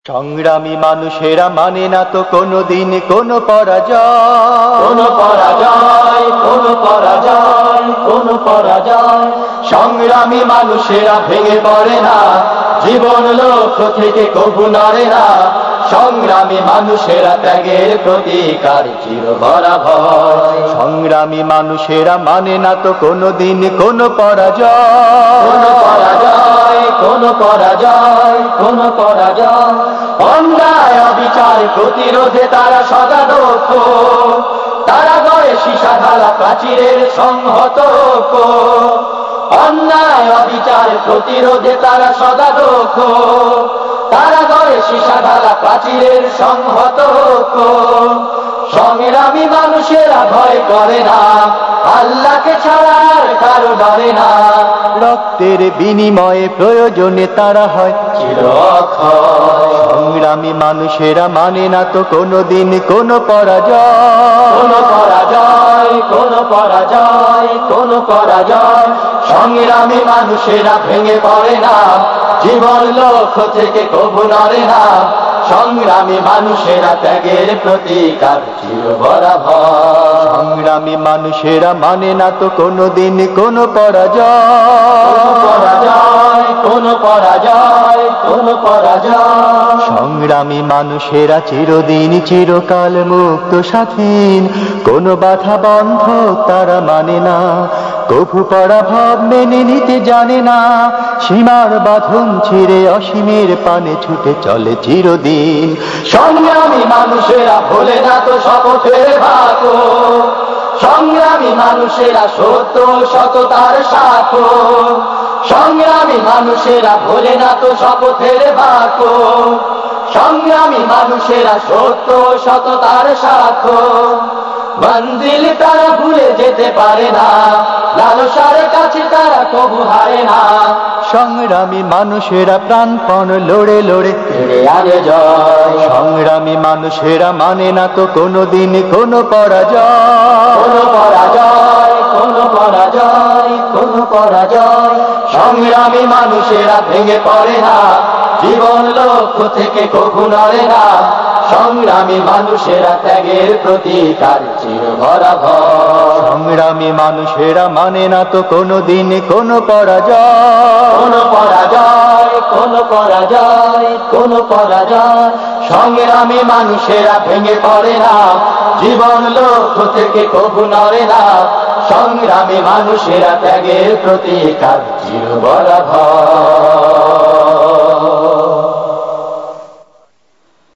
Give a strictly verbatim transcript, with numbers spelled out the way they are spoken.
সংগ্রামী মানুষেরা মানে না তো কোনোদিন কোনো পরাজয়, কোনো পরাজয়, কোনো পরাজয়, কোনো পরাজয়। সংগ্রামী মানুষেরা ভেঙে পড়ে না, জীবন লক্ষ্য থেকে কবু নড়ে না। সংগ্রামী মানুষেরা ত্যাগের প্রতিকার চির বরাবর। সংগ্রামী মানুষেরা মানে না তো কোনোদিন কোনো পরাজয়, কোনো পরাজয়, কোনো পরাজয়, কোনো পরাজয়। অন্যায় অবিচার প্রতিরোধে তারা সদা দক্ষ, তারা গড়ে সীসা ঢালা প্রাচীরের সংহত ঐক্য। অন্যায় অবিচার প্রতিরোধে তারা সদা দক্ষ, তারা গড়ে সীসা ঢালা প্রাচীরের সংহত ঐক্য। সংগ্রামী মানুষেরা ভয় করে না, আল্লাহকে ছাড়া আর কারো ডরে না। রক্তের বিনিময়ে প্রয়োজনে তারা হয় চির অক্ষয়। সংগ্রামী মানুষেরা মানে না তো কোনোদিন কোনো পরাজয়, কোনো পরাজয়, কোনো পরাজয়, কোনো পরাজয়। সংগ্রামী মানুষেরা ভেঙে পড়ে না, জীবন লক্ষ্য থেকে কবু নড়ে না। সংগ্রামী মানুষেরা ত্যাগের প্রতিকার চির বরাবর। সংগ্রামী মানুষেরা মানে না তো কোনোদিন কোনো পরাজয়, কোনো পরাজয়, কোনো পরাজয়, কোনো পরাজয়। সংগ্রামী মানুষেরা চিরদিন চিরকাল মুক্ত স্বাধীন, কোনো বাধা বন্ধ তারা মানে না, কভু পরাভব মেনে নিতে জানে না। সীমার বাঁধন ছিঁড়ে অসীমের পানে ছুটে চলে চিরদিন। সংগ্রামী মানুষেরা ভোলে না তো শপথের বাক্য, সংগ্রামী মানুষেরা সত্য সততার সাক্ষ্য। সংগ্রামী মানুষেরা ভোলে না তো শপথের বাক্য, সংগ্রামী মানুষেরা সত্য সততার সাক্ষ্য। মঞ্জিল তারা ভুলে যেতে পারে না, লালসার কাছে তারা কবু হারে না। সংগ্রামী মানুষেরা প্রাণপণ লড়ে লড়ে ফিরে আনে জয়। সংগ্রামী মানুষেরা মানে না তো কোনোদিন কোনো পরাজয়, কোনো পরাজয়, কোনো পরাজয়, কোনো পরাজয়। সংগ্রামী মানুষেরা ভেঙে পড়ে না, জীবন লক্ষ্য থেকে কবু নড়ে না। সংগ্রামী মানুষেরা ত্যাগের প্রতিকার চির বরাবর। সংগ্রামী মানুষেরা মানে না তো কোনোদিন কোনো পরাজয়, কোনো পরাজয়, কোনো পরাজয়, কোনো পরাজয়। সংগ্রামী মানুষেরা ভেঙে পড়ে না, জীবন লক্ষ্য থেকে কবু নড়ে না। সংগ্রামী মানুষেরা ত্যাগের প্রতিকার চির বরাবর।